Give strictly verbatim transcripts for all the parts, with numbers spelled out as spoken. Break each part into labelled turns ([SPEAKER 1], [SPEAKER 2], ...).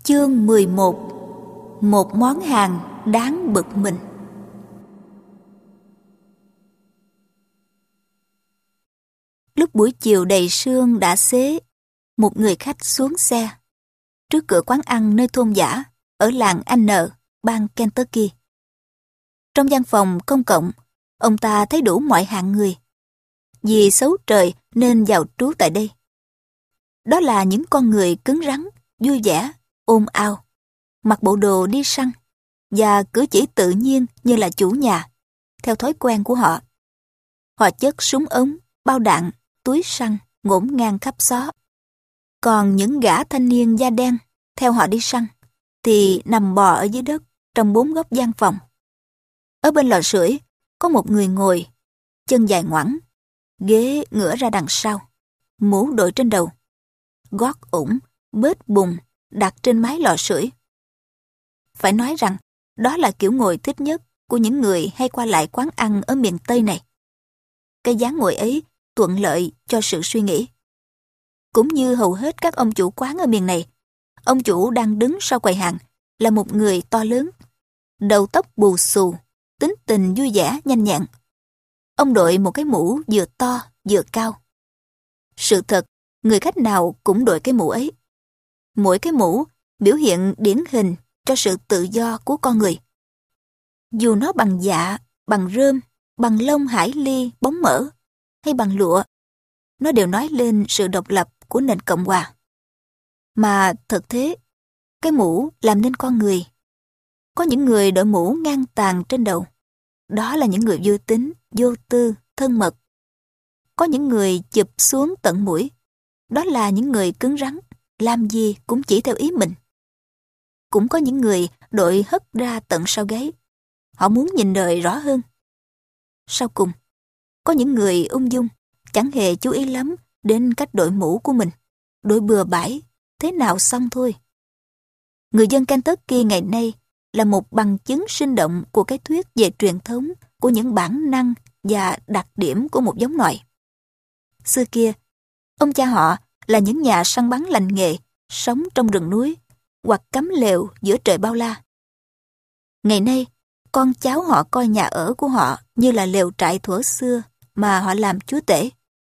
[SPEAKER 1] Chương mười một. Một món hàng đáng bực mình. Lúc buổi chiều đầy sương đã xế, một người khách xuống xe trước cửa quán ăn nơi thôn dã ở làng N, bang Kentucky. Trong văn phòng công cộng, ông ta thấy đủ mọi hạng người. Vì xấu trời nên vào trú tại đây. Đó là những con người cứng rắn, vui vẻ, ồn ào, mặc bộ đồ đi săn và cử chỉ tự nhiên như là chủ nhà, theo thói quen của họ. Họ chất súng ống, bao đạn, túi săn ngổn ngang khắp xó. Còn những gã thanh niên da đen theo họ đi săn thì nằm bò ở dưới đất trong bốn góc gian phòng. Ở bên lò sưởi có một người ngồi, chân dài ngoẵng, ghế ngửa ra đằng sau, mũ đội trên đầu, gót ủng, bết bùn đặt trên mái lò sưởi. Phải nói rằng đó là kiểu ngồi thích nhất của những người hay qua lại quán ăn ở miền Tây này. Cái dáng ngồi ấy thuận lợi cho sự suy nghĩ. Cũng như hầu hết các ông chủ quán ở miền này, ông chủ đang đứng sau quầy hàng là một người to lớn, đầu tóc bù xù, tính tình vui vẻ nhanh nhẹn. Ông đội một cái mũ vừa to vừa cao. Sự thật, người khách nào cũng đội cái mũ ấy. Mỗi cái mũ biểu hiện điển hình cho sự tự do của con người. Dù nó bằng dạ, bằng rơm, bằng lông hải ly bóng mỡ hay bằng lụa, nó đều nói lên sự độc lập của nền Cộng hòa. Mà thật thế, cái mũ làm nên con người. Có những người đội mũ ngang tàn trên đầu. Đó là những người vui tính, vô tư, thân mật. Có những người chụp xuống tận mũi. Đó là những người cứng rắn, làm gì cũng chỉ theo ý mình. Cũng có những người đội hất ra tận sau gáy. Họ muốn nhìn đời rõ hơn. Sau cùng, có những người ung dung, chẳng hề chú ý lắm đến cách đội mũ của mình. Đội bừa bãi, thế nào xong thôi. Người dân Kentucky ngày nay là một bằng chứng sinh động của cái thuyết về truyền thống của những bản năng và đặc điểm của một giống loài. Xưa kia, ông cha họ là những nhà săn bắn lành nghề, sống trong rừng núi hoặc cắm lều giữa trời bao la. Ngày nay, con cháu họ coi nhà ở của họ như là lều trại thuở xưa mà họ làm chúa tể.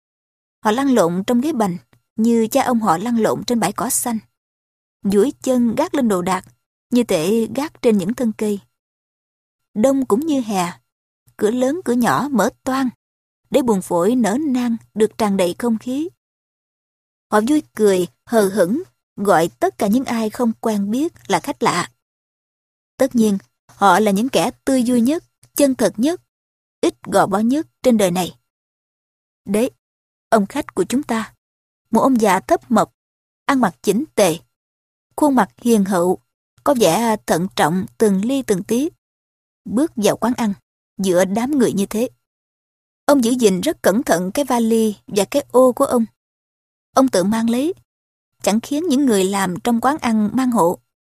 [SPEAKER 1] Họ lăn lộn trong ghế bành như cha ông họ lăn lộn trên bãi cỏ xanh. Duỗi chân gác lên đồ đạc như thể gác trên những thân cây. Đông cũng như hè, cửa lớn cửa nhỏ mở toang để buồng phổi nở nang được tràn đầy không khí. Họ vui cười, hờ hững, gọi tất cả những ai không quen biết là khách lạ. Tất nhiên, họ là những kẻ tươi vui nhất, chân thật nhất, ít gò bó nhất trên đời này. Đấy, ông khách của chúng ta, một ông già thấp mập, ăn mặc chỉnh tề, khuôn mặt hiền hậu, có vẻ thận trọng từng ly từng tí, bước vào quán ăn giữa đám người như thế. Ông giữ gìn rất cẩn thận cái vali và cái ô của ông. Ông tự mang lấy, chẳng khiến những người làm trong quán ăn mang hộ.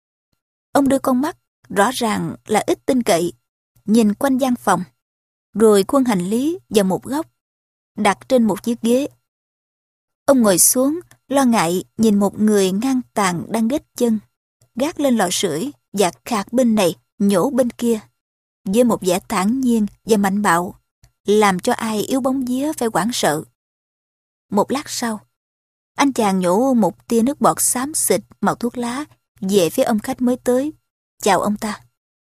[SPEAKER 1] Ông đưa con mắt, rõ ràng là ít tin cậy, nhìn quanh gian phòng, rồi khuân hành lý vào một góc, đặt trên một chiếc ghế. Ông ngồi xuống, lo ngại nhìn một người ngang tàn đang ghét chân, gác lên lò sưởi và khạc bên này, nhổ bên kia, với một vẻ thản nhiên và mạnh bạo, làm cho ai yếu bóng vía phải hoảng sợ. Một lát sau, anh chàng nhổ một tia nước bọt xám xịt màu thuốc lá về phía ông khách mới tới, chào ông ta.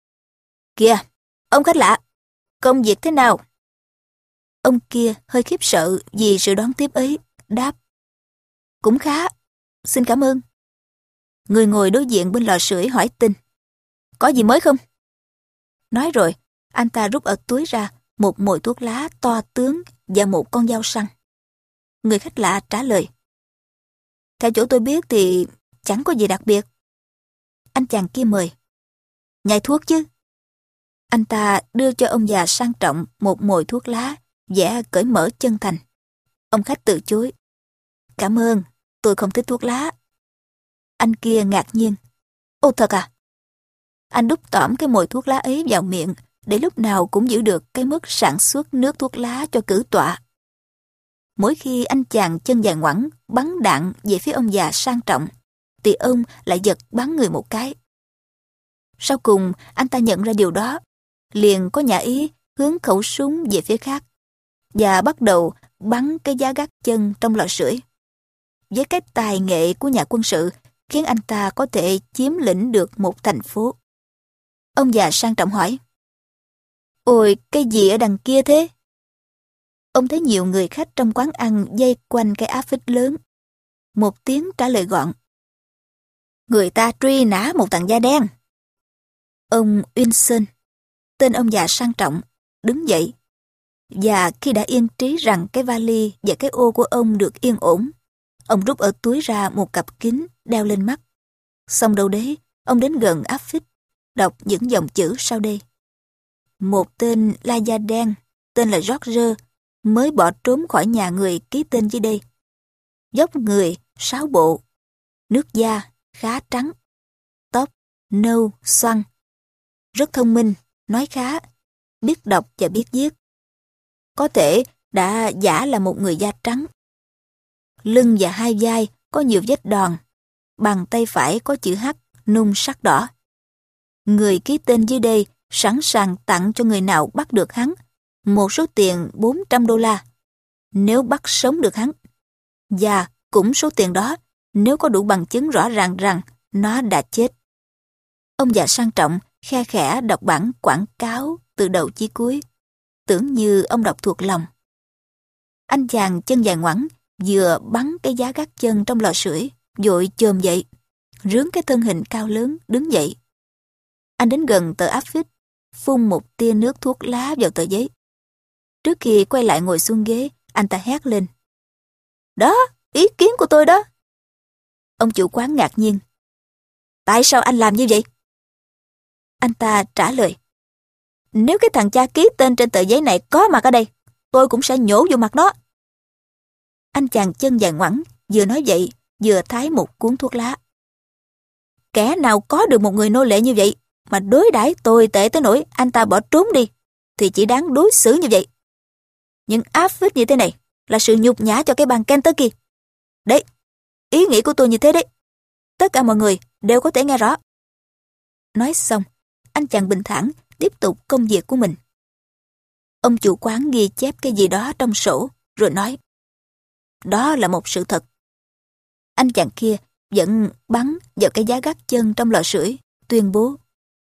[SPEAKER 1] Kìa, ông khách lạ, công việc thế nào? Ông kia hơi khiếp sợ vì sự đón tiếp ấy, đáp. Cũng khá, xin cảm ơn. Người ngồi đối diện bên lò sưởi hỏi tin. Có gì mới không? Nói rồi, anh ta rút ở túi ra một mồi thuốc lá to tướng và một con dao săn. Người khách lạ trả lời. Theo chỗ tôi biết thì chẳng có gì đặc biệt. Anh chàng kia mời. Nhai thuốc chứ? Anh ta đưa cho ông già sang trọng một mồi thuốc lá, vẻ cởi mở chân thành. Ông khách từ chối. Cảm ơn, tôi không thích thuốc lá. Anh kia ngạc nhiên. Ồ thật à? Anh đút tỏm cái mồi thuốc lá ấy vào miệng để lúc nào cũng giữ được cái mức sản xuất nước thuốc lá cho cử tọa. Mỗi khi anh chàng chân dài ngoẵng bắn đạn về phía ông già sang trọng, thì ông lại giật bắn người một cái. Sau cùng, anh ta nhận ra điều đó, liền có nhã ý hướng khẩu súng về phía khác và bắt đầu bắn cái giá gác chân trong lò sưởi. Với cái tài nghệ của nhà quân sự khiến anh ta có thể chiếm lĩnh được một thành phố. Ông già sang trọng hỏi: "Ôi, cái gì ở đằng kia thế?" Ông thấy nhiều người khách trong quán ăn vây quanh cái áp phích lớn. Một tiếng trả lời gọn: "Người ta truy nã một thằng da đen." Ông Wilson, tên ông già sang trọng, đứng dậy, và khi đã yên trí rằng cái vali và cái ô của ông được yên ổn, ông rút ở túi ra một cặp kính đeo lên mắt. Xong đâu đấy, ông đến gần áp phích, đọc những dòng chữ sau đây: "Một tên la da đen, tên là George, mới bỏ trốn khỏi nhà người ký tên dưới đây. Dốc người, sáu bộ. Nước da, khá trắng. Tóc, nâu, xoăn. Rất thông minh, nói khá, biết đọc và biết viết. Có thể đã giả là một người da trắng. Lưng và hai vai có nhiều vết đòn. Bàn tay phải có chữ H nung sắc đỏ. Người ký tên dưới đây sẵn sàng tặng cho người nào bắt được hắn một số tiền bốn trăm đô la nếu bắt sống được hắn, và cũng số tiền đó nếu có đủ bằng chứng rõ ràng rằng nó đã chết." Ông già sang trọng khe khẽ đọc bản quảng cáo từ đầu chí cuối, tưởng như ông đọc thuộc lòng. Anh chàng chân dài ngoẵng vừa bắn cái giá gác chân trong lò sưởi, vội chồm dậy, rướn cái thân hình cao lớn đứng dậy. Anh đến gần tờ áp phích, phun một tia nước thuốc lá vào tờ giấy. Trước khi quay lại ngồi xuống ghế, anh ta hét lên: "Đó, ý kiến của tôi đó." Ông chủ quán ngạc nhiên: "Tại sao anh làm như vậy?" Anh ta trả lời: "Nếu cái thằng cha ký tên trên tờ giấy này có mặt ở đây, tôi cũng sẽ nhổ vô mặt nó." Anh chàng chân dài ngoẵng vừa nói vậy vừa thái một cuốn thuốc lá. "Kẻ nào có được một người nô lệ như vậy mà đối đãi tồi tệ tới nỗi anh ta bỏ trốn đi thì chỉ đáng đối xử như vậy. Những áp phích như thế này là sự nhục nhã cho cái bang Kentucky. Đấy, ý nghĩ của tôi như thế đấy. Tất cả mọi người đều có thể nghe rõ." Nói xong, anh chàng bình thản tiếp tục công việc của mình. Ông chủ quán ghi chép cái gì đó trong sổ rồi nói: "Đó là một sự thật." Anh chàng kia vẫn bắn vào cái giá gác chân trong lò sưởi, tuyên bố: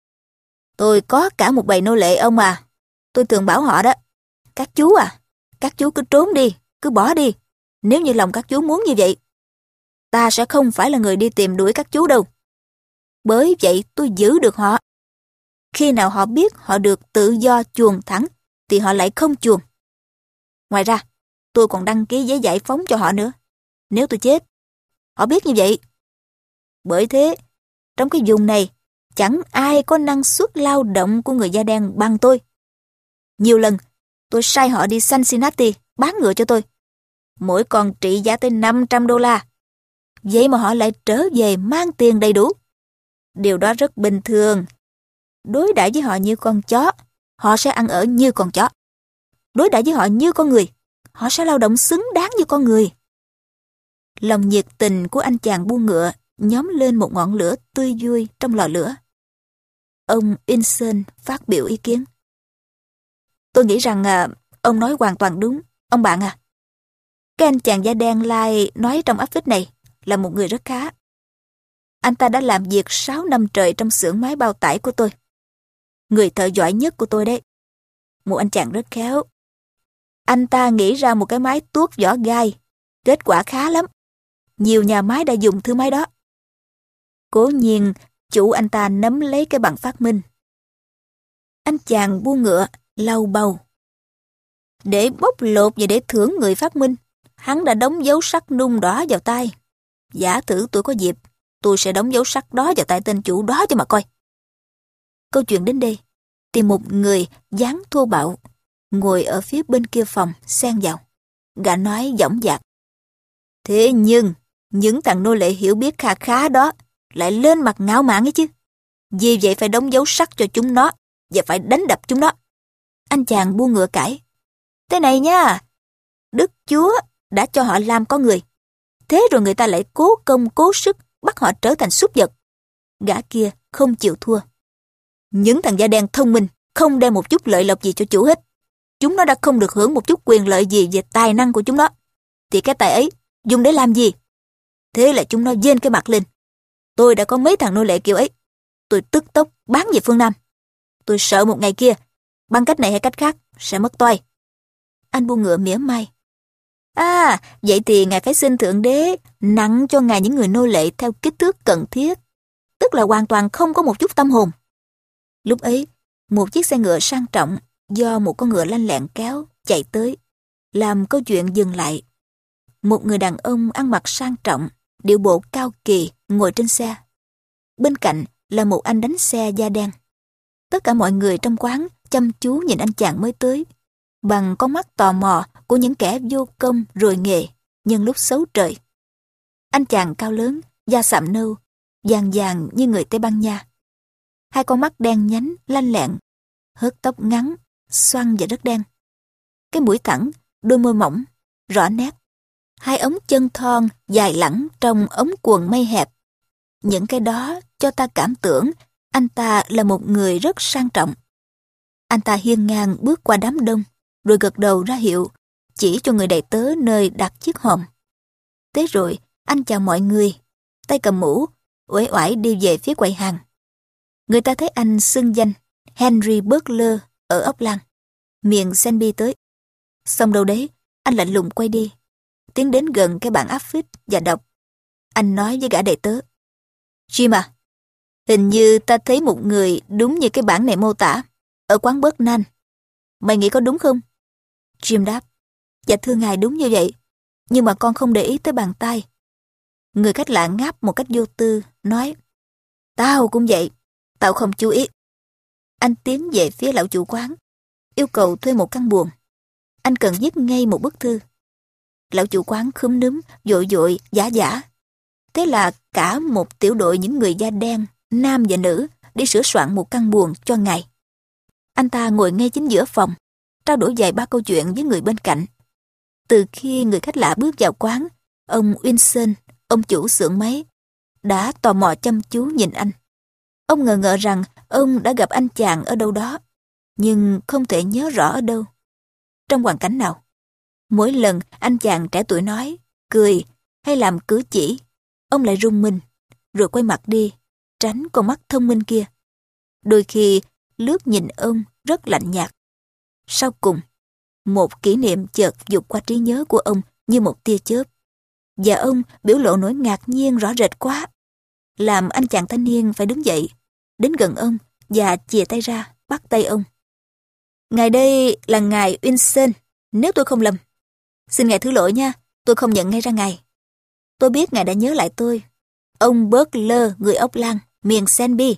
[SPEAKER 1] "Tôi có cả một bầy nô lệ ông à. Tôi thường bảo họ đó: các chú à, các chú cứ trốn đi, cứ bỏ đi, nếu như lòng các chú muốn như vậy. Ta sẽ không phải là người đi tìm đuổi các chú đâu. Bởi vậy tôi giữ được họ. Khi nào họ biết họ được tự do chuồn thẳng thì họ lại không chuồn. Ngoài ra, tôi còn đăng ký giấy giải phóng cho họ nữa. Nếu tôi chết, họ biết như vậy. Bởi thế, trong cái vùng này, chẳng ai có năng suất lao động của người da đen bằng tôi. Nhiều lần, tôi sai họ đi Cincinnati bán ngựa cho tôi. Mỗi con trị giá tới năm trăm đô la. Vậy mà họ lại trở về mang tiền đầy đủ. Điều đó rất bình thường. Đối đãi với họ như con chó, họ sẽ ăn ở như con chó. Đối đãi với họ như con người, họ sẽ lao động xứng đáng như con người." Lòng nhiệt tình của anh chàng buôn ngựa nhóm lên một ngọn lửa tươi vui trong lò lửa. Ông Wilson phát biểu ý kiến: "Tôi nghĩ rằng à, ông nói hoàn toàn đúng, ông bạn à. Cái anh chàng da đen lai nói trong áp phích này là một người rất khá. Anh ta đã làm việc sáu năm trời trong xưởng máy bao tải của tôi. Người thợ giỏi nhất của tôi đấy. Một anh chàng rất khéo. Anh ta nghĩ ra một cái máy tuốt vỏ gai. Kết quả khá lắm. Nhiều nhà máy đã dùng thứ máy đó. Cố nhiên, chủ anh ta nắm lấy cái bằng phát minh." Anh chàng buôn ngựa lau bầu. Để bóc lột và để thưởng người phát minh, hắn đã đóng dấu sắc nung đỏ vào tay. Giả thử tôi có dịp, tôi sẽ đóng dấu sắc đó vào tay tên chủ đó cho mà coi. Câu chuyện đến đây, thì một người dáng thô bạo ngồi ở phía bên kia phòng xen vào. Gã nói dõng dạc: "Thế nhưng, những thằng nô lệ hiểu biết kha khá đó lại lên mặt ngạo mạn ấy chứ. Vì vậy phải đóng dấu sắc cho chúng nó và phải đánh đập chúng nó." Anh chàng buôn ngựa cãi: "Thế này nha, Đức Chúa đã cho họ làm con người. Thế rồi người ta lại cố công cố sức bắt họ trở thành súc vật. Gã kia không chịu thua. Những thằng da đen thông minh không đem một chút lợi lộc gì cho chủ hết. Chúng nó đã không được hưởng một chút quyền lợi gì về tài năng của chúng nó. Thì cái tài ấy dùng để làm gì? Thế là chúng nó vênh cái mặt lên. Tôi đã có mấy thằng nô lệ kiểu ấy. Tôi tức tốc bán về phương Nam. Tôi sợ một ngày kia, bằng cách này hay cách khác, sẽ mất toai. Anh buông ngựa mỉa mai. À, vậy thì ngài phải xin Thượng Đế nặng cho ngài những người nô lệ theo kích thước cần thiết. Tức là hoàn toàn không có một chút tâm hồn. Lúc ấy, một chiếc xe ngựa sang trọng do một con ngựa lanh lẹn kéo chạy tới, làm câu chuyện dừng lại. Một người đàn ông ăn mặc sang trọng, điệu bộ cao kỳ ngồi trên xe. Bên cạnh là một anh đánh xe da đen. Tất cả mọi người trong quán chăm chú nhìn anh chàng mới tới, bằng con mắt tò mò của những kẻ vô công rồi nghề, nhân lúc xấu trời. Anh chàng cao lớn, da sạm nâu, vàng vàng như người Tây Ban Nha. Hai con mắt đen nhánh, lanh lẹn, hớt tóc ngắn, xoăn và rất đen. Cái mũi thẳng, đôi môi mỏng, rõ nét. Hai ống chân thon, dài lẳng trong ống quần may hẹp. Những cái đó cho ta cảm tưởng anh ta là một người rất sang trọng. Anh ta hiên ngang bước qua đám đông, rồi gật đầu ra hiệu, chỉ cho người đầy tớ nơi đặt chiếc hòm. Thế rồi, anh chào mọi người, tay cầm mũ, uể oải đi về phía quầy hàng. Người ta thấy anh xưng danh Henry Butler ở Ốc Lan, miền Senby tới. Xong đâu đấy, anh lạnh lùng quay đi, tiến đến gần cái bảng áp phích và đọc. Anh nói với gã đầy tớ. Jim à, hình như ta thấy một người đúng như cái bảng này mô tả, ở quán Bớt Nan. Mày nghĩ có đúng không? Jim đáp. Dạ thưa ngài, đúng như vậy, nhưng mà con không để ý tới bàn tay. Người khách lạ ngáp một cách vô tư, nói. Tao cũng vậy, tao không chú ý. Anh tiến về phía lão chủ quán, yêu cầu thuê một căn buồng. Anh cần viết ngay một bức thư. Lão chủ quán khúm núm, vội vội, giả giả. Thế là cả một tiểu đội những người da đen, nam và nữ, đi sửa soạn một căn buồng cho ngài. Anh ta ngồi ngay chính giữa phòng, trao đổi vài ba câu chuyện với người bên cạnh. Từ khi người khách lạ bước vào quán, ông Wilson, ông chủ xưởng máy, đã tò mò chăm chú nhìn anh. Ông ngờ ngợ rằng ông đã gặp anh chàng ở đâu đó, nhưng không thể nhớ rõ ở đâu, trong hoàn cảnh nào. Mỗi lần anh chàng trẻ tuổi nói, cười hay làm cử chỉ, ông lại rung mình, rồi quay mặt đi, tránh con mắt thông minh kia. Đôi khi lướt nhìn ông rất lạnh nhạt. Sau cùng, một kỷ niệm chợt vụt qua trí nhớ của ông như một tia chớp, và ông biểu lộ nỗi ngạc nhiên rõ rệt quá, làm anh chàng thanh niên phải đứng dậy, đến gần ông và chìa tay ra, bắt tay ông. Ngài đây là ngài Wilson, nếu tôi không lầm. Xin ngài thứ lỗi nha, tôi không nhận ngay ra ngài. Tôi biết ngài đã nhớ lại tôi. Ông Butler, người Ốc Lan, miền Senby.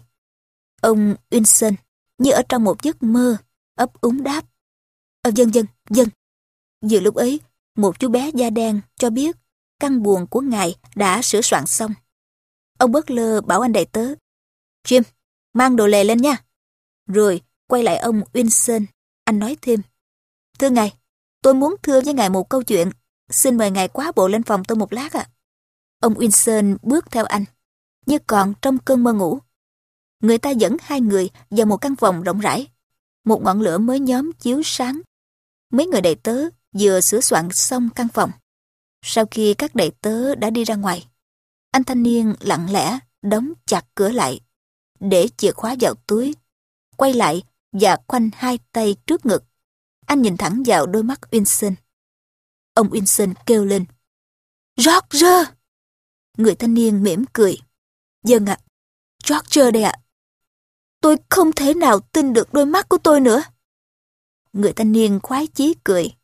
[SPEAKER 1] Ông Wilson, như ở trong một giấc mơ, ấp úng đáp. Ờ, vâng, vâng, vâng. Vừa lúc ấy, một chú bé da đen cho biết căn buồng của ngài đã sửa soạn xong. Ông Butler bảo anh đầy tớ. Jim, mang đồ lề lên nha. Rồi quay lại ông Wilson, anh nói thêm. Thưa ngài, tôi muốn thưa với ngài một câu chuyện. Xin mời ngài quá bộ lên phòng tôi một lát ạ. Ông Wilson bước theo anh, như còn trong cơn mơ ngủ. Người ta dẫn hai người vào một căn phòng rộng rãi. Một ngọn lửa mới nhóm chiếu sáng. Mấy người đầy tớ vừa sửa soạn xong căn phòng. Sau khi các đầy tớ đã đi ra ngoài, anh thanh niên lặng lẽ đóng chặt cửa lại, để chìa khóa vào túi, quay lại và khoanh hai tay trước ngực. Anh nhìn thẳng vào đôi mắt Wilson. Ông Wilson kêu lên. George! Người thanh niên mỉm cười. Vâng ạ, George đây ạ. Tôi không thể nào tin được đôi mắt của tôi nữa. Người thanh niên khoái chí cười.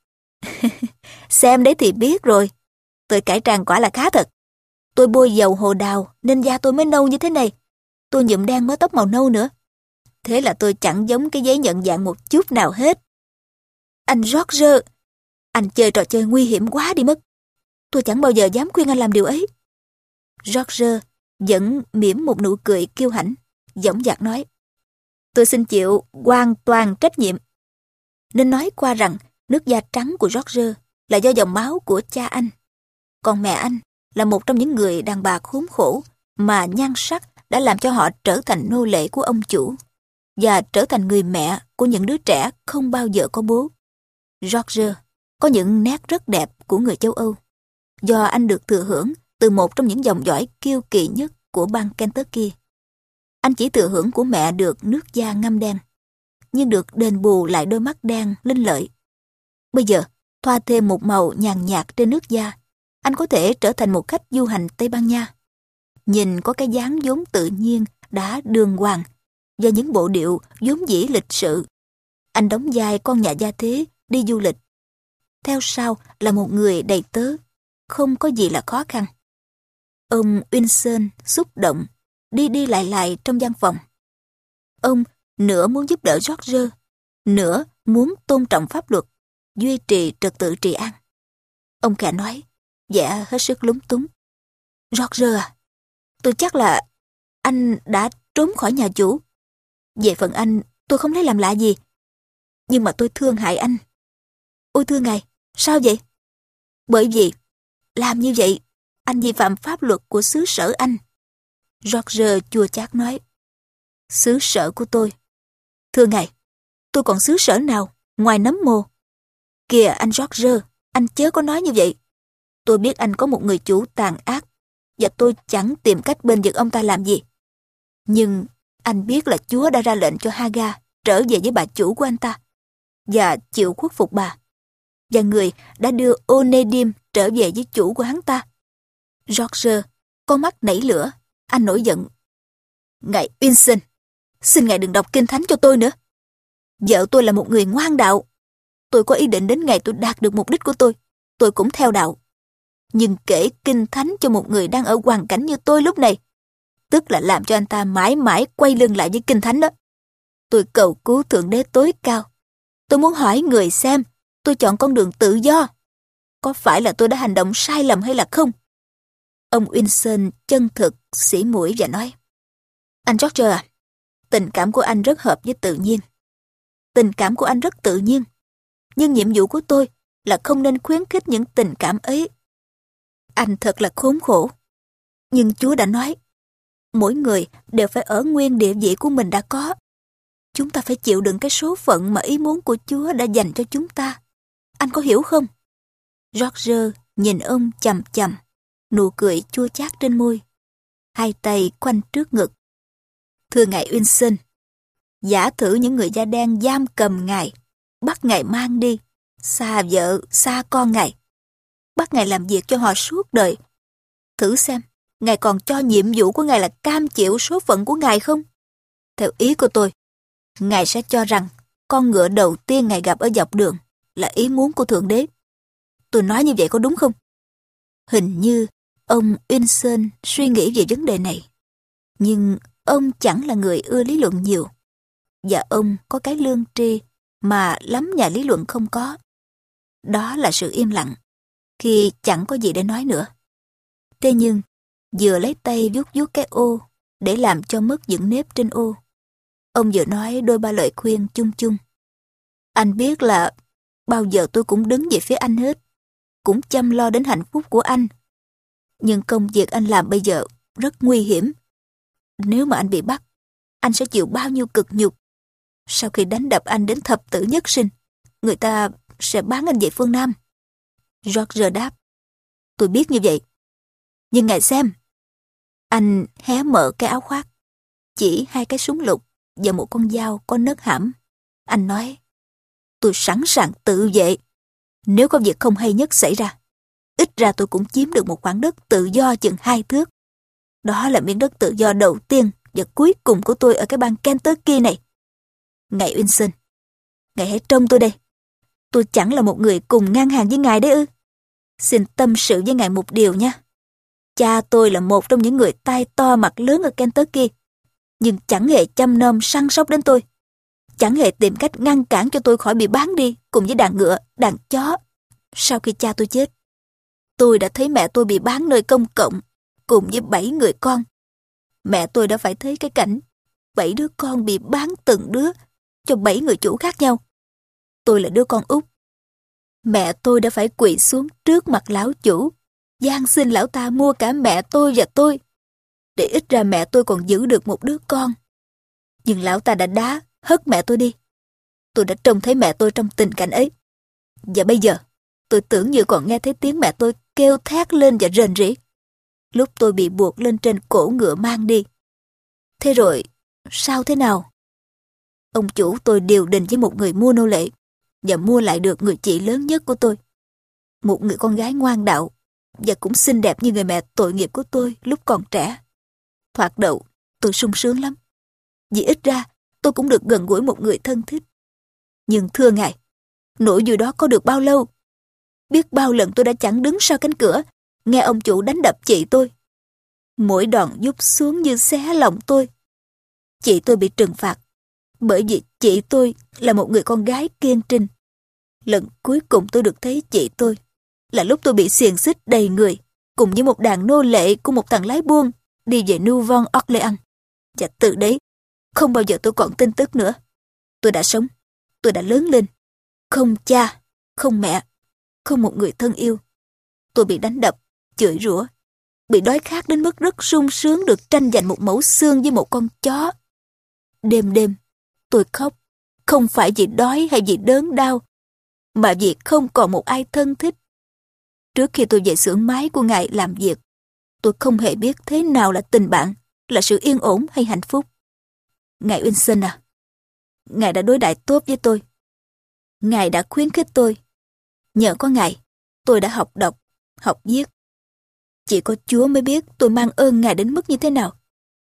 [SPEAKER 1] Xem đấy thì biết rồi. Tôi cải trang quả là khá thật. Tôi bôi dầu hồ đào nên da tôi mới nâu như thế này. Tôi nhuộm đen mớ tóc màu nâu nữa. Thế là tôi chẳng giống cái giấy nhận dạng một chút nào hết. Anh George, anh chơi trò chơi nguy hiểm quá đi mất. Tôi chẳng bao giờ dám khuyên anh làm điều ấy. George vẫn mỉm một nụ cười kiêu hãnh, dõng dạc nói. Tôi xin chịu hoàn toàn trách nhiệm. Nên nói qua rằng nước da trắng của George là do dòng máu của cha anh. Còn mẹ anh là một trong những người đàn bà khốn khổ mà nhan sắc đã làm cho họ trở thành nô lệ của ông chủ và trở thành người mẹ của những đứa trẻ không bao giờ có bố. George có những nét rất đẹp của người châu Âu, do anh được thừa hưởng từ một trong những dòng dõi kiêu kỳ nhất của bang Kentucky. Anh chỉ thừa hưởng của mẹ được nước da ngăm đen, nhưng được đền bù lại đôi mắt đen linh lợi. Bây giờ, thoa thêm một màu nhàn nhạt trên nước da, anh có thể trở thành một khách du hành Tây Ban Nha. Nhìn có cái dáng vốn tự nhiên, đã đường hoàng, và những bộ điệu vốn dĩ lịch sự. Anh đóng vai con nhà gia thế đi du lịch. Theo sau là một người đầy tớ, không có gì là khó khăn. Ông Winston xúc động, đi đi lại lại trong văn phòng. Ông nửa muốn giúp đỡ George, nửa muốn tôn trọng pháp luật, duy trì trật tự trị an. Ông khẽ nói, vẻ hết sức lúng túng. George à, tôi chắc là anh đã trốn khỏi nhà chủ. Về phần anh, tôi không lấy làm lạ gì. Nhưng mà tôi thương hại anh. Ôi thưa ngài, sao vậy? Bởi vì, làm như vậy, anh vi phạm pháp luật của xứ sở anh. George chua chát nói. Xứ sở của tôi? Thưa ngài, tôi còn xứ sở nào ngoài nấm mồ? Kìa anh George, anh chớ có nói như vậy. Tôi biết anh có một người chủ tàn ác, và tôi chẳng tìm cách bên vực ông ta làm gì. Nhưng anh biết là Chúa đã ra lệnh cho Hagar trở về với bà chủ của anh ta, và chịu khuất phục bà. Và người đã đưa Onedim trở về với chủ của hắn ta. George, con mắt nảy lửa, anh nổi giận. Ngài Winston, xin ngài đừng đọc kinh thánh cho tôi nữa. Vợ tôi là một người ngoan đạo. Tôi có ý định đến ngày tôi đạt được mục đích của tôi, tôi cũng theo đạo. Nhưng kể kinh thánh cho một người đang ở hoàn cảnh như tôi lúc này, tức là làm cho anh ta mãi mãi quay lưng lại với kinh thánh đó. Tôi cầu cứu Thượng Đế tối cao. Tôi muốn hỏi người xem, tôi chọn con đường tự do. Có phải là tôi đã hành động sai lầm hay là không? Ông Winston chân thực, xỉ mũi và nói. Anh George à, tình cảm của anh rất hợp với tự nhiên. Tình cảm của anh rất tự nhiên. Nhưng nhiệm vụ của tôi là không nên khuyến khích những tình cảm ấy. Anh thật là khốn khổ. Nhưng Chúa đã nói, mỗi người đều phải ở nguyên địa vị của mình đã có. Chúng ta phải chịu đựng cái số phận mà ý muốn của Chúa đã dành cho chúng ta. Anh có hiểu không? George nhìn ông chằm chằm, nụ cười chua chát trên môi, hai tay khoanh trước ngực. Thưa ngài Winston, giả thử những người da đen giam cầm ngài, bắt ngài mang đi, xa vợ, xa con ngài, bắt ngài làm việc cho họ suốt đời. Thử xem, ngài còn cho nhiệm vụ của ngài là cam chịu số phận của ngài không? Theo ý của tôi, ngài sẽ cho rằng con ngựa đầu tiên ngài gặp ở dọc đường là ý muốn của Thượng Đế. Tôi nói như vậy có đúng không? Hình như ông Winston suy nghĩ về vấn đề này. Nhưng ông chẳng là người ưa lý luận nhiều. Và ông có cái lương tri mà lắm nhà lý luận không có. Đó là sự im lặng, khi chẳng có gì để nói nữa. Thế nhưng, vừa lấy tay vuốt vuốt cái ô để làm cho mất những nếp trên ô, ông vừa nói đôi ba lời khuyên chung chung. Anh biết là bao giờ tôi cũng đứng về phía anh hết, cũng chăm lo đến hạnh phúc của anh. Nhưng công việc anh làm bây giờ rất nguy hiểm. Nếu mà anh bị bắt, anh sẽ chịu bao nhiêu cực nhục. Sau khi đánh đập anh đến thập tử nhất sinh, người ta sẽ bán anh về phương Nam. George đáp, tôi biết như vậy. Nhưng ngài xem. Anh hé mở cái áo khoác, chỉ hai cái súng lục và một con dao có nớt hãm. Anh nói, tôi sẵn sàng tự vệ. Nếu có việc không hay nhất xảy ra, ít ra tôi cũng chiếm được một khoảng đất tự do chừng hai thước. Đó là miếng đất tự do đầu tiên và cuối cùng của tôi ở cái bang Kentucky này. Ngài Winston, ngài hãy trông tôi đây. Tôi chẳng là một người cùng ngang hàng với ngài đấy ư. Xin tâm sự với ngài một điều nha. Cha tôi là một trong những người tai to mặt lớn ở Kentucky, nhưng chẳng hề chăm nom săn sóc đến tôi. Chẳng hề tìm cách ngăn cản cho tôi khỏi bị bán đi cùng với đàn ngựa, đàn chó. Sau khi cha tôi chết, tôi đã thấy mẹ tôi bị bán nơi công cộng cùng với bảy người con. Mẹ tôi đã phải thấy cái cảnh bảy đứa con bị bán từng đứa cho bảy người chủ khác nhau. Tôi là đứa con út. Mẹ tôi đã phải quỳ xuống trước mặt lão chủ, van xin lão ta mua cả mẹ tôi và tôi. để ít ra mẹ tôi còn giữ được một đứa con. Nhưng lão ta đã đá, hất mẹ tôi đi. Tôi đã trông thấy mẹ tôi trong tình cảnh ấy. Và bây giờ, tôi tưởng như còn nghe thấy tiếng mẹ tôi kêu thét lên và rền rỉ. Lúc tôi bị buộc lên trên cổ ngựa mang đi. Thế rồi, sao thế nào? Ông chủ tôi điều đình với một người mua nô lệ và mua lại được người chị lớn nhất của tôi. Một người con gái ngoan đạo và cũng xinh đẹp như người mẹ tội nghiệp của tôi lúc còn trẻ. Thoạt đầu, tôi sung sướng lắm. Vì ít ra, tôi cũng được gần gũi một người thân thích. Nhưng thưa ngài, nỗi vui đó có được bao lâu? Biết bao lần tôi đã chẳng đứng sau cánh cửa, nghe ông chủ đánh đập chị tôi. Mỗi đòn giút xuống như xé lòng tôi. Chị tôi bị trừng phạt, bởi vì chị tôi là một người con gái kiên trinh. Lần cuối cùng tôi được thấy chị tôi là lúc tôi bị xiềng xích đầy người, cùng với một đàn nô lệ của một thằng lái buôn đi về Nouvelle Orléans. Và từ đấy, không bao giờ tôi còn tin tức nữa. Tôi đã sống, tôi đã lớn lên. Không cha, không mẹ, không một người thân yêu. Tôi bị đánh đập, chửi rủa, bị đói khát đến mức rất sung sướng được tranh giành một mẩu xương với một con chó. Đêm đêm, tôi khóc, không phải vì đói hay vì đớn đau, mà vì không còn một ai thân thích. Trước khi tôi về xưởng máy của ngài làm việc, tôi không hề biết thế nào là tình bạn, là sự yên ổn hay hạnh phúc. Ngài Wilson à, ngài đã đối đãi tốt với tôi. Ngài đã khuyến khích tôi. Nhờ có ngài, tôi đã học đọc, học viết. Chỉ có Chúa mới biết tôi mang ơn ngài đến mức như thế nào.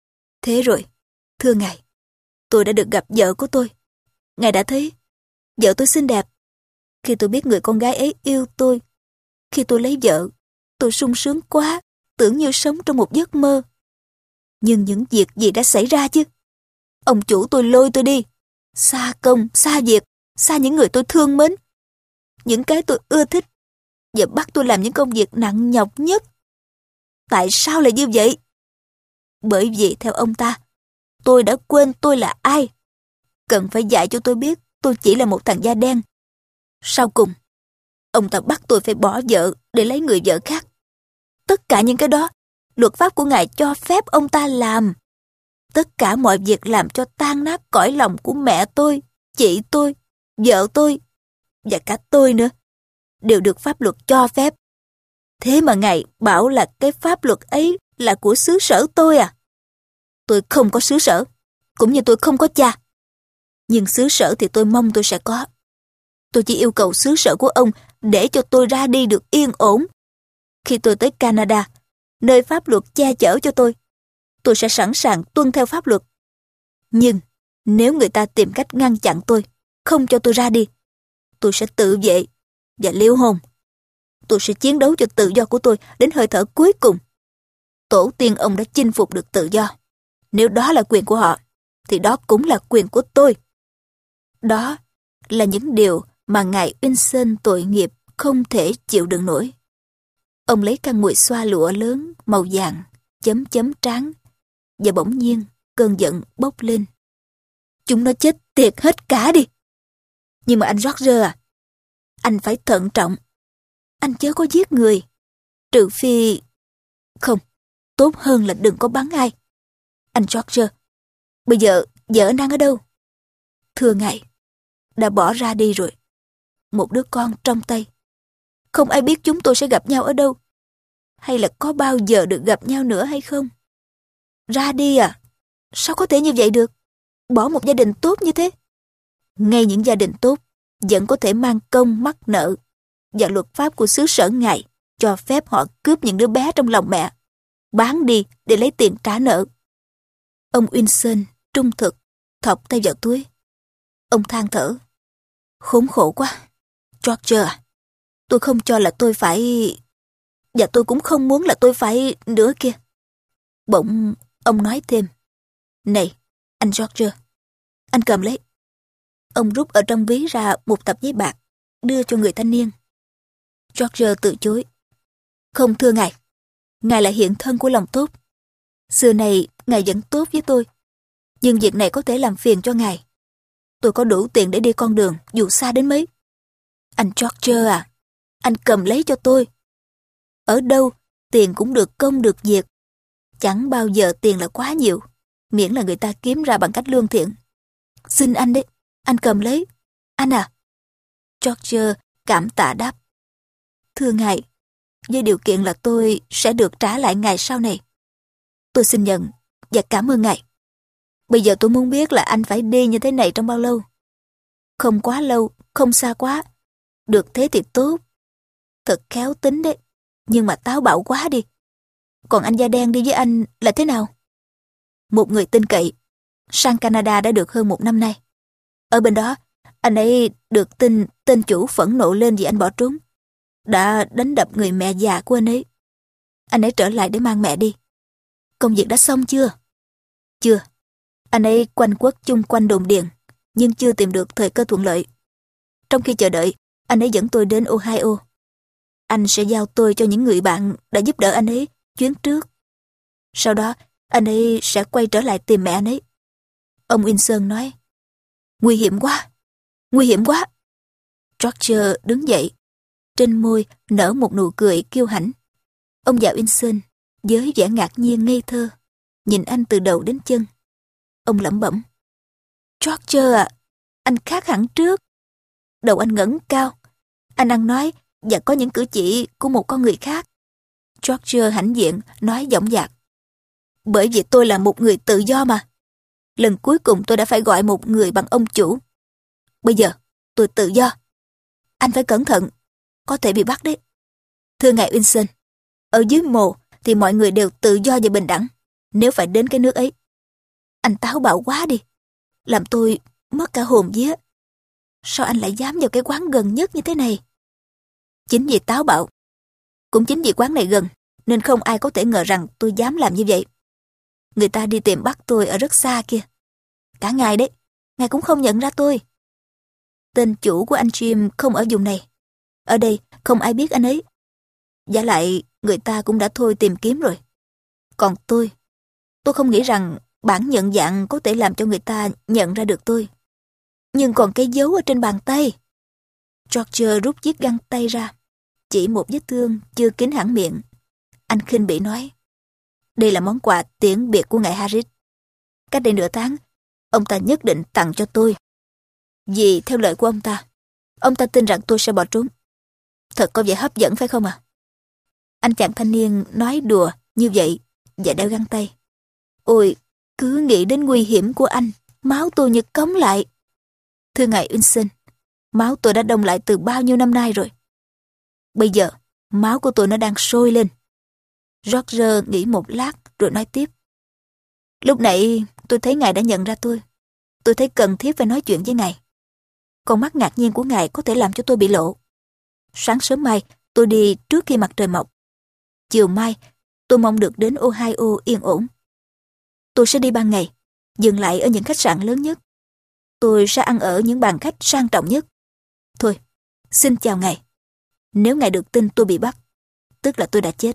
[SPEAKER 1] Thế rồi, thưa ngài, tôi đã được gặp vợ của tôi. Ngài đã thấy, vợ tôi xinh đẹp. Khi tôi biết người con gái ấy yêu tôi, khi tôi lấy vợ, tôi sung sướng quá, tưởng như sống trong một giấc mơ. Nhưng những việc gì đã xảy ra chứ? Ông chủ tôi lôi tôi đi, xa công, xa việc, xa những người tôi thương mến, những cái tôi ưa thích, và bắt tôi làm những công việc nặng nhọc nhất. Tại sao lại như vậy? Bởi vì theo ông ta, tôi đã quên tôi là ai. Cần phải dạy cho tôi biết tôi chỉ là một thằng da đen. Sau cùng, ông ta bắt tôi phải bỏ vợ để lấy người vợ khác. Tất cả những cái đó, luật pháp của ngài cho phép ông ta làm. Tất cả mọi việc làm cho tan nát cõi lòng của mẹ tôi, chị tôi, vợ tôi, và cả tôi nữa, đều được pháp luật cho phép. Thế mà ngài bảo là cái pháp luật ấy là của xứ sở tôi à? Tôi không có xứ sở, cũng như tôi không có cha. Nhưng xứ sở thì tôi mong tôi sẽ có. Tôi chỉ yêu cầu xứ sở của ông để cho tôi ra đi được yên ổn. Khi tôi tới Canada, nơi pháp luật che chở cho tôi, tôi sẽ sẵn sàng tuân theo pháp luật. Nhưng nếu người ta tìm cách ngăn chặn tôi, không cho tôi ra đi, tôi sẽ tự vệ và ly hôn. Tôi sẽ chiến đấu cho tự do của tôi đến hơi thở cuối cùng. Tổ tiên ông đã chinh phục được tự do. Nếu đó là quyền của họ, thì đó cũng là quyền của tôi. Đó là những điều mà ngài Wilson tội nghiệp không thể chịu đựng nổi. Ông lấy căn mùi xoa lụa lớn màu vàng chấm chấm trán, và bỗng nhiên cơn giận bốc lên. Chúng nó chết tiệt hết cả đi. Nhưng mà anh Roger à, anh phải thận trọng. Anh chớ có giết người. Trừ phi... Không, tốt hơn là đừng có bắn ai. Anh Roger, bây giờ vợ anh đang ở đâu? Thưa ngài, đã bỏ ra đi rồi. Một đứa con trong tay. Không ai biết chúng tôi sẽ gặp nhau ở đâu, hay là có bao giờ được gặp nhau nữa hay không. Ra đi à? Sao có thể như vậy được? Bỏ một gia đình tốt như thế. Ngay những gia đình tốt vẫn có thể mang công mắc nợ, và luật pháp của xứ sở ngài cho phép họ cướp những đứa bé trong lòng mẹ, bán đi để lấy tiền trả nợ. Ông Wilson trung thực thọc tay vào túi. Ông than thở. Khốn khổ quá. Roger à, tôi không cho là tôi phải... Và tôi cũng không muốn là tôi phải nữa kia. Bỗng ông nói thêm. Này, anh Roger, anh cầm lấy. Ông rút ở trong ví ra một tập giấy bạc, đưa cho người thanh niên. Roger từ chối. Không thưa ngài, ngài là hiện thân của lòng tốt. Xưa này ngài vẫn tốt với tôi, nhưng việc này có thể làm phiền cho ngài. Tôi có đủ tiền để đi con đường dù xa đến mấy. Anh Roger à, anh cầm lấy cho tôi. Ở đâu tiền cũng được công được việc. Chẳng bao giờ tiền là quá nhiều, miễn là người ta kiếm ra bằng cách lương thiện. Xin anh đấy, anh cầm lấy. Anh à. George cảm tạ đáp. Thưa ngài, với điều kiện là tôi sẽ được trả lại ngài sau này. Tôi xin nhận và cảm ơn ngài. Bây giờ tôi muốn biết là anh phải đi như thế này trong bao lâu. Không quá lâu, không xa quá. Được thế thì tốt. Thật khéo tính đấy, nhưng mà táo bạo quá đi. Còn anh da đen đi với anh là thế nào? Một người tin cậy. Sang Canada đã được hơn một năm nay. Ở bên đó, anh ấy được tin tên chủ phẫn nộ lên vì anh bỏ trốn. Đã đánh đập người mẹ già của anh ấy. Anh ấy trở lại để mang mẹ đi. Công việc đã xong chưa? Chưa. Anh ấy quanh quất chung quanh đồn điền, nhưng chưa tìm được thời cơ thuận lợi. Trong khi chờ đợi, anh ấy dẫn tôi đến Ohio. Anh sẽ giao tôi cho những người bạn đã giúp đỡ anh ấy chuyến trước. Sau đó, anh ấy sẽ quay trở lại tìm mẹ anh ấy. Ông Winson nói, nguy hiểm quá, nguy hiểm quá. George đứng dậy, trên môi nở một nụ cười kiêu hãnh. Ông già Winson với vẻ ngạc nhiên ngây thơ, nhìn anh từ đầu đến chân. Ông lẩm bẩm, George à, anh khác hẳn trước. Đầu anh ngẩng cao, anh ăn nói và có những cử chỉ của một con người khác. George hãnh diện nói dõng dạc, bởi vì tôi là một người tự do mà. Lần cuối cùng tôi đã phải gọi một người bằng ông chủ. Bây giờ tôi tự do. Anh phải cẩn thận, có thể bị bắt đấy. Thưa ngài Winson, ở dưới mồ thì mọi người đều tự do và bình đẳng. Nếu phải đến cái nước ấy, anh táo bạo quá đi, làm tôi mất cả hồn vía. Sao anh lại dám vào cái quán gần nhất như thế này? Chính vì táo bạo, cũng chính vì quán này gần, nên không ai có thể ngờ rằng tôi dám làm như vậy. Người ta đi tìm bắt tôi ở rất xa kia. Cả ngài đấy, ngài cũng không nhận ra tôi. Tên chủ của anh Jim không ở vùng này. Ở đây không ai biết anh ấy. Vả lại người ta cũng đã thôi tìm kiếm rồi. Còn tôi, tôi không nghĩ rằng bản nhận dạng có thể làm cho người ta nhận ra được tôi. Nhưng còn cái dấu ở trên bàn tay. George rút chiếc găng tay ra, chỉ một vết thương chưa kín hẳn miệng. Anh khinh bỉ nói, đây là món quà tiễn biệt của ngài Harris. Cách đây nửa tháng, ông ta nhất định tặng cho tôi. Vì theo lời của ông ta, ông ta tin rằng tôi sẽ bỏ trốn. Thật có vẻ hấp dẫn phải không à? Anh chàng thanh niên nói đùa như vậy và đeo găng tay. Ôi, cứ nghĩ đến nguy hiểm của anh, máu tôi như cống lại. Thưa ngài Winson, máu tôi đã đông lại từ bao nhiêu năm nay rồi. Bây giờ, máu của tôi nó đang sôi lên. George nghĩ một lát rồi nói tiếp. Lúc nãy tôi thấy ngài đã nhận ra tôi. Tôi thấy cần thiết phải nói chuyện với ngài. Con mắt ngạc nhiên của ngài có thể làm cho tôi bị lộ. Sáng sớm mai tôi đi trước khi mặt trời mọc. Chiều mai tôi mong được đến Ohio yên ổn. Tôi sẽ đi ban ngày, dừng lại ở những khách sạn lớn nhất. Tôi sẽ ăn ở những bàn khách sang trọng nhất. Thôi, xin chào ngài. Nếu ngài được tin tôi bị bắt, tức là tôi đã chết.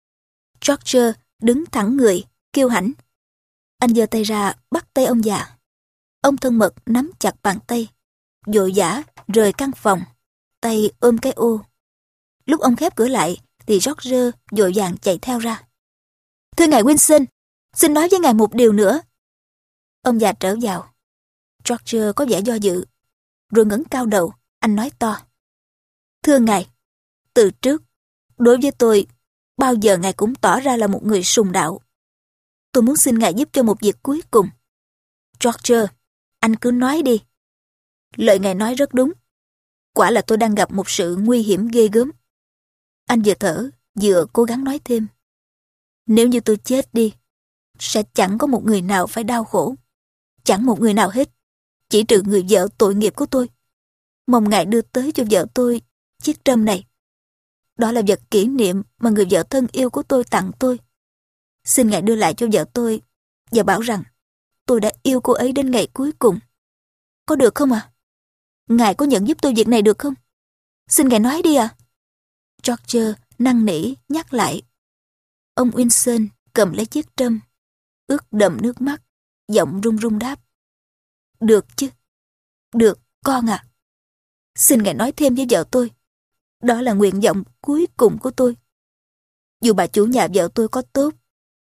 [SPEAKER 1] George đứng thẳng người, kiêu hãnh. Anh giơ tay ra bắt tay ông già. Ông thân mật nắm chặt bàn tay, vội vã rời căn phòng, tay ôm cái ô. Lúc ông khép cửa lại thì George vội vàng chạy theo ra. Thưa ngài Winson, xin nói với ngài một điều nữa. Ông già trở vào. George có vẻ do dự, rồi ngẩng cao đầu, anh nói to. Thưa ngài, từ trước, đối với tôi, bao giờ ngài cũng tỏ ra là một người sùng đạo. Tôi muốn xin ngài giúp cho một việc cuối cùng. George, anh cứ nói đi. Lời ngài nói rất đúng. Quả là tôi đang gặp một sự nguy hiểm ghê gớm. Anh vừa thở, vừa cố gắng nói thêm. Nếu như tôi chết đi, sẽ chẳng có một người nào phải đau khổ. Chẳng một người nào hết, chỉ trừ người vợ tội nghiệp của tôi. Mong ngài đưa tới cho vợ tôi chiếc trâm này. Đó là vật kỷ niệm mà người vợ thân yêu của tôi tặng tôi. Xin ngài đưa lại cho vợ tôi và bảo rằng tôi đã yêu cô ấy đến ngày cuối cùng. Có được không ạ? À? Ngài có nhận giúp tôi việc này được không? Xin ngài nói đi ạ. À? George năn nỉ nhắc lại. Ông Winson cầm lấy chiếc trâm, ướt đẫm nước mắt, giọng run run đáp. Được chứ. Được, con à. Xin ngài nói thêm với vợ tôi. Đó là nguyện vọng cuối cùng của tôi. Dù bà chủ nhà vợ tôi có tốt,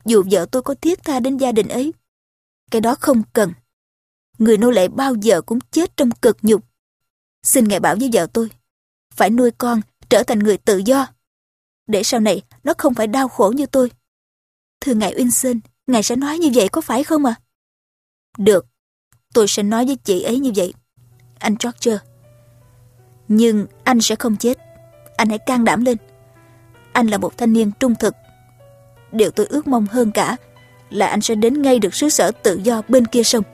[SPEAKER 1] dù vợ tôi có thiết tha đến gia đình ấy. Cái đó không cần. Người nô lệ bao giờ cũng chết trong cực nhục. Xin ngài bảo với vợ tôi, phải nuôi con trở thành người tự do, để sau này nó không phải đau khổ như tôi. Thưa ngài Uyên, ngài sẽ nói như vậy có phải không ạ? À? Được, tôi sẽ nói với chị ấy như vậy, anh George. Nhưng anh sẽ không chết. Anh hãy can đảm lên. Anh là một thanh niên trung thực. Điều tôi ước mong hơn cả là anh sẽ đến ngay được xứ sở tự do bên kia sông.